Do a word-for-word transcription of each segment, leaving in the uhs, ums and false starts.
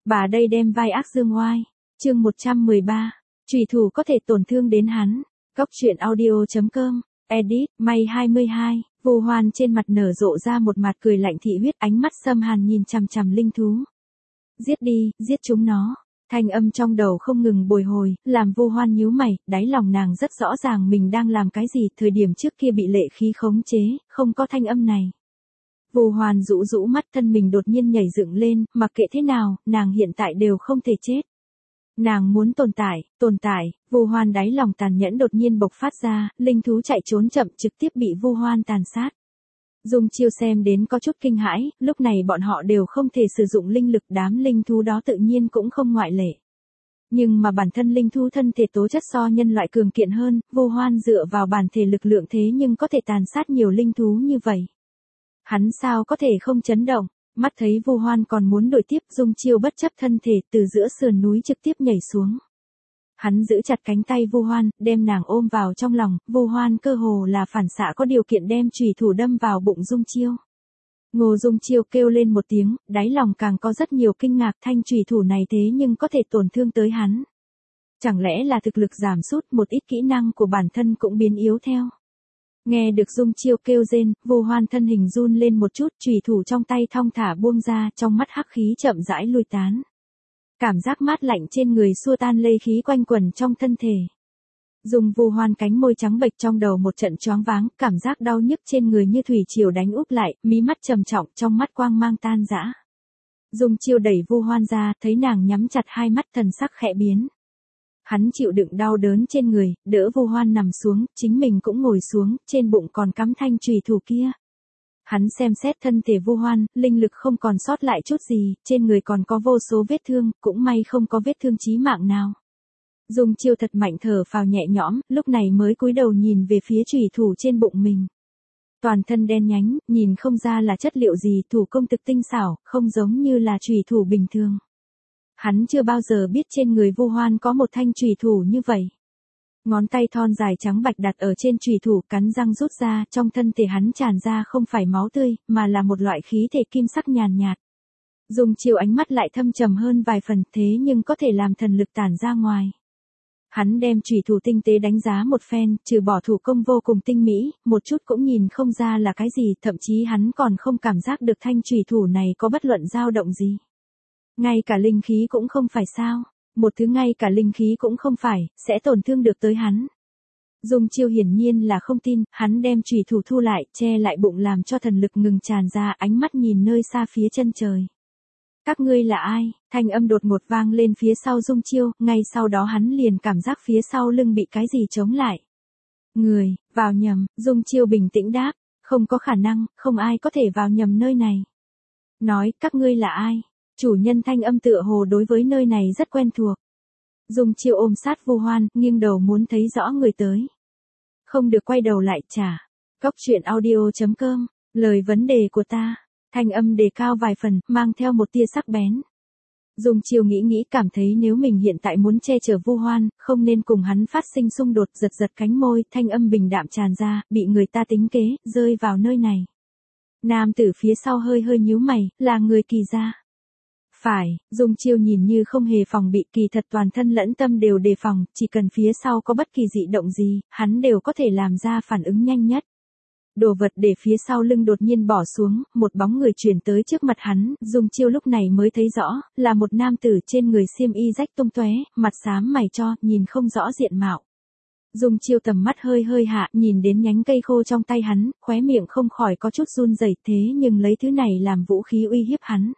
Bà đây đem vai ác dương oai. Chương một trăm mười ba. Chủy thủ có thể tổn thương đến hắn. Góc truyện audio chấm com. Edit, May hai mươi hai. Vu Hoan trên mặt nở rộ ra một mặt cười lạnh thị huyết, ánh mắt xâm hàn nhìn chằm chằm linh thú. Giết đi, giết chúng nó. Thanh âm trong đầu không ngừng bồi hồi, làm Vu Hoan nhíu mày, đáy lòng nàng rất rõ ràng mình đang làm cái gì, thời điểm trước kia bị lệ khí khống chế, không có thanh âm này. Vu Hoan rũ rũ mắt, thân mình đột nhiên nhảy dựng lên, mặc kệ thế nào, nàng hiện tại đều không thể chết. Nàng muốn tồn tại, tồn tại. Vu Hoan đáy lòng tàn nhẫn đột nhiên bộc phát ra, linh thú chạy trốn chậm trực tiếp bị Vu Hoan tàn sát. Dung Chiêu xem đến có chút kinh hãi, lúc này bọn họ đều không thể sử dụng linh lực, đám linh thú đó tự nhiên cũng không ngoại lệ. Nhưng mà bản thân linh thú thân thể tố chất so nhân loại cường kiện hơn, Vu Hoan dựa vào bản thể lực lượng thế nhưng có thể tàn sát nhiều linh thú như vậy. Hắn sao có thể không chấn động, mắt thấy Vu Hoan còn muốn đuổi tiếp, Dung Chiêu bất chấp thân thể từ giữa sườn núi trực tiếp nhảy xuống. Hắn giữ chặt cánh tay Vu Hoan, đem nàng ôm vào trong lòng, Vu Hoan cơ hồ là phản xạ có điều kiện đem chủy thủ đâm vào bụng Dung Chiêu. Ngô Dung Chiêu kêu lên một tiếng, đáy lòng càng có rất nhiều kinh ngạc, thanh chủy thủ này thế nhưng có thể tổn thương tới hắn. Chẳng lẽ là thực lực giảm sút, một ít kỹ năng của bản thân cũng biến yếu theo. Nghe được Dung Chiêu kêu rên, Vu Hoan thân hình run lên một chút, chủy thủ trong tay thong thả buông ra, trong mắt hắc khí chậm rãi lui tán. Cảm giác mát lạnh trên người xua tan lây khí quanh quẩn trong thân thể. Dùng Vu Hoan cánh môi trắng bệch, trong đầu một trận choáng váng, cảm giác đau nhức trên người như thủy triều đánh úp lại, mí mắt trầm trọng, trong mắt quang mang tan rã. Dung Chiêu đẩy Vu Hoan ra, thấy nàng nhắm chặt hai mắt, thần sắc khẽ biến. Hắn chịu đựng đau đớn trên người, đỡ Vu Hoan nằm xuống, chính mình cũng ngồi xuống, trên bụng còn cắm thanh chùy thủ kia. Hắn xem xét thân thể Vu Hoan, linh lực không còn sót lại chút gì, trên người còn có vô số vết thương, cũng may không có vết thương chí mạng nào. Dung Chiêu thật mạnh thở phào nhẹ nhõm, lúc này mới cúi đầu nhìn về phía chùy thủ trên bụng mình. Toàn thân đen nhánh, nhìn không ra là chất liệu gì, thủ công thực tinh xảo, không giống như là chùy thủ bình thường. Hắn chưa bao giờ biết trên người Vu Hoan có một thanh chùy thủ như vậy. Ngón tay thon dài trắng bạch đặt ở trên chùy thủ, cắn răng rút ra, trong thân thể hắn tràn ra không phải máu tươi, mà là một loại khí thể kim sắc nhàn nhạt. Dung Chiêu ánh mắt lại thâm trầm hơn vài phần, thế nhưng có thể làm thần lực tản ra ngoài. Hắn đem chùy thủ tinh tế đánh giá một phen, trừ bỏ thủ công vô cùng tinh mỹ, một chút cũng nhìn không ra là cái gì, thậm chí hắn còn không cảm giác được thanh chùy thủ này có bất luận dao động gì. Ngay cả linh khí cũng không phải sao, một thứ ngay cả linh khí cũng không phải, sẽ tổn thương được tới hắn. Dung Chiêu hiển nhiên là không tin, hắn đem chùy thủ thu lại, che lại bụng làm cho thần lực ngừng tràn ra, ánh mắt nhìn nơi xa phía chân trời. Các ngươi là ai? Thanh âm đột ngột vang lên phía sau Dung Chiêu, ngay sau đó hắn liền cảm giác phía sau lưng bị cái gì chống lại. Người, vào nhầm, Dung Chiêu bình tĩnh đáp, không có khả năng, không ai có thể vào nhầm nơi này. Nói, các ngươi là ai? Chủ nhân thanh âm tựa hồ đối với nơi này rất quen thuộc. Dung Chiêu ôm sát Vu Hoan, nghiêng đầu muốn thấy rõ người tới. Không được quay đầu lại trả. Góc truyện audio chấm com, lời vấn đề của ta. Thanh âm đề cao vài phần, mang theo một tia sắc bén. Dung Chiêu nghĩ nghĩ, cảm thấy nếu mình hiện tại muốn che chở Vu Hoan, không nên cùng hắn phát sinh xung đột, giật giật cánh môi, thanh âm bình đạm tràn ra, bị người ta tính kế, rơi vào nơi này. Nam tử phía sau hơi hơi nhíu mày, là người Kỳ gia. Phải, Dung Chiêu nhìn như không hề phòng bị, kỳ thật toàn thân lẫn tâm đều đề phòng, chỉ cần phía sau có bất kỳ dị động gì, hắn đều có thể làm ra phản ứng nhanh nhất. Đồ vật để phía sau lưng đột nhiên bỏ xuống, một bóng người chuyển tới trước mặt hắn, Dung Chiêu lúc này mới thấy rõ, là một nam tử trên người xiêm y rách tung tóe, mặt xám mày cho, nhìn không rõ diện mạo. Dung Chiêu tầm mắt hơi hơi hạ, nhìn đến nhánh cây khô trong tay hắn, khóe miệng không khỏi có chút run rẩy, thế nhưng lấy thứ này làm vũ khí uy hiếp hắn.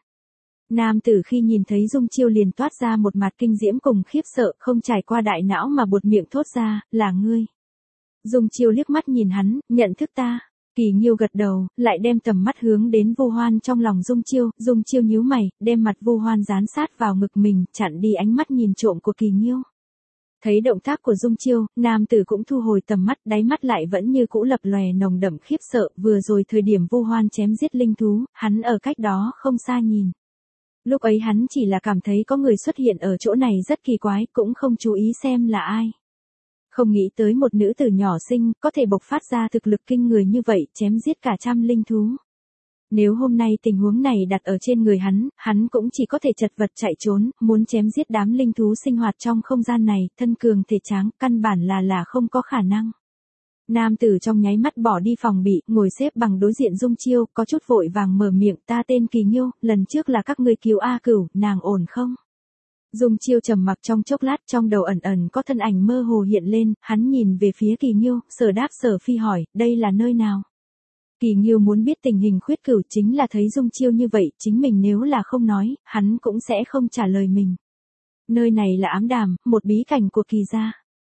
Nam tử khi nhìn thấy Dung Chiêu liền toát ra một mặt kinh diễm cùng khiếp sợ, không trải qua đại não mà buột miệng thốt ra, là ngươi. Dung Chiêu liếc mắt nhìn hắn, nhận thức ta. Kỳ Nghiêu gật đầu, lại đem tầm mắt hướng đến Vu Hoan trong lòng Dung Chiêu, Dung Chiêu nhíu mày, đem mặt Vu Hoan dán sát vào ngực mình, chặn đi ánh mắt nhìn trộm của Kỳ Nghiêu. Thấy động tác của Dung Chiêu, nam tử cũng thu hồi tầm mắt, đáy mắt lại vẫn như cũ lập lòe nồng đậm khiếp sợ, vừa rồi thời điểm Vu Hoan chém giết linh thú, hắn ở cách đó không xa nhìn. Lúc ấy hắn chỉ là cảm thấy có người xuất hiện ở chỗ này rất kỳ quái, cũng không chú ý xem là ai. Không nghĩ tới một nữ tử nhỏ xinh, có thể bộc phát ra thực lực kinh người như vậy, chém giết cả trăm linh thú. Nếu hôm nay tình huống này đặt ở trên người hắn, hắn cũng chỉ có thể chật vật chạy trốn, muốn chém giết đám linh thú sinh hoạt trong không gian này, thân cường thể tráng, căn bản là là không có khả năng. Nam tử trong nháy mắt bỏ đi phòng bị, ngồi xếp bằng đối diện Dung Chiêu, có chút vội vàng mở miệng, ta tên Kỳ Nghiêu, lần trước là các ngươi cứu A Cửu, nàng ổn không? Dung Chiêu trầm mặc trong chốc lát, trong đầu ẩn ẩn có thân ảnh mơ hồ hiện lên, hắn nhìn về phía Kỳ Nghiêu, Sở đáp Sở Phi hỏi, đây là nơi nào? Kỳ Nghiêu muốn biết tình hình Khuyết Cửu, chính là thấy Dung Chiêu như vậy, chính mình nếu là không nói, hắn cũng sẽ không trả lời mình. Nơi này là Ám Đàm, một bí cảnh của Kỳ gia.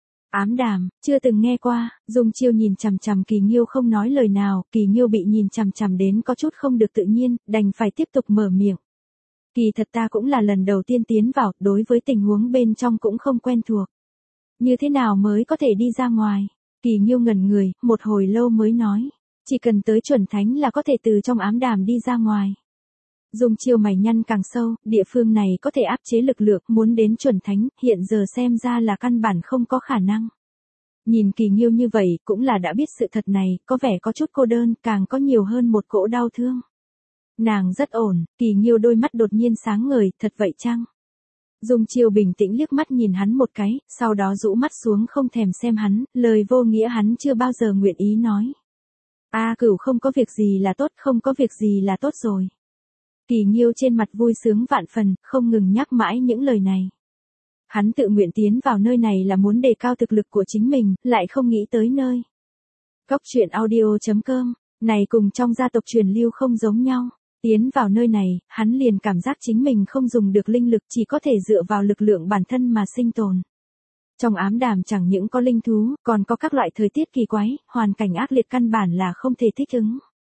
Ám Đàm, chưa từng nghe qua. Dung Chiêu nhìn chằm chằm Kỳ Nghiêu không nói lời nào, Kỳ Nghiêu bị nhìn chằm chằm đến có chút không được tự nhiên, đành phải tiếp tục mở miệng. Kỳ thật ta cũng là lần đầu tiên tiến vào, đối với tình huống bên trong cũng không quen thuộc. Như thế nào mới có thể đi ra ngoài? Kỳ Nghiêu ngẩn người, một hồi lâu mới nói. Chỉ cần tới chuẩn thánh là có thể từ trong Ám Đàm đi ra ngoài. Dung Chiêu mày nhăn càng sâu, địa phương này có thể áp chế lực lượng, muốn đến chuẩn thánh, hiện giờ xem ra là căn bản không có khả năng. Nhìn Kỳ Nghiêu như vậy, cũng là đã biết sự thật này, có vẻ có chút cô đơn, càng có nhiều hơn một cỗ đau thương. Nàng rất ổn, Kỳ Nghiêu đôi mắt đột nhiên sáng ngời, thật vậy chăng? Dung Chiêu bình tĩnh liếc mắt nhìn hắn một cái, sau đó rũ mắt xuống không thèm xem hắn, lời vô nghĩa hắn chưa bao giờ nguyện ý nói. A Cửu không có việc gì là tốt, không có việc gì là tốt rồi. Kỳ Nghiêu trên mặt vui sướng vạn phần, không ngừng nhắc mãi những lời này. Hắn tự nguyện tiến vào nơi này là muốn đề cao thực lực của chính mình, lại không nghĩ tới nơi. Góc truyện audio chấm com, này cùng trong gia tộc truyền lưu không giống nhau. Tiến vào nơi này, hắn liền cảm giác chính mình không dùng được linh lực, chỉ có thể dựa vào lực lượng bản thân mà sinh tồn. Trong Ám Đàm chẳng những có linh thú, còn có các loại thời tiết kỳ quái, hoàn cảnh ác liệt căn bản là không thể thích ứng.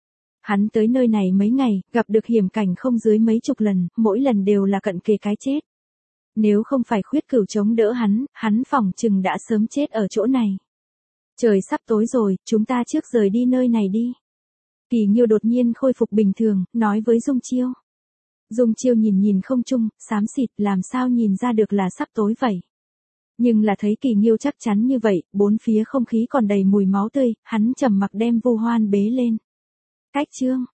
Hắn tới nơi này mấy ngày, gặp được hiểm cảnh không dưới mấy chục lần, mỗi lần đều là cận kề cái chết. Nếu không phải Khuyết Cửu chống đỡ hắn, hắn phỏng chừng đã sớm chết ở chỗ này. Trời sắp tối rồi, chúng ta trước rời đi nơi này đi. Kỳ Nghiêu đột nhiên khôi phục bình thường, nói với Dung Chiêu. Dung Chiêu nhìn nhìn không trung, xám xịt, làm sao nhìn ra được là sắp tối vậy. Nhưng là thấy Kỳ Nghiêu chắc chắn như vậy, bốn phía không khí còn đầy mùi máu tươi, hắn trầm mặc đem Vu Hoan bế lên. Cách chương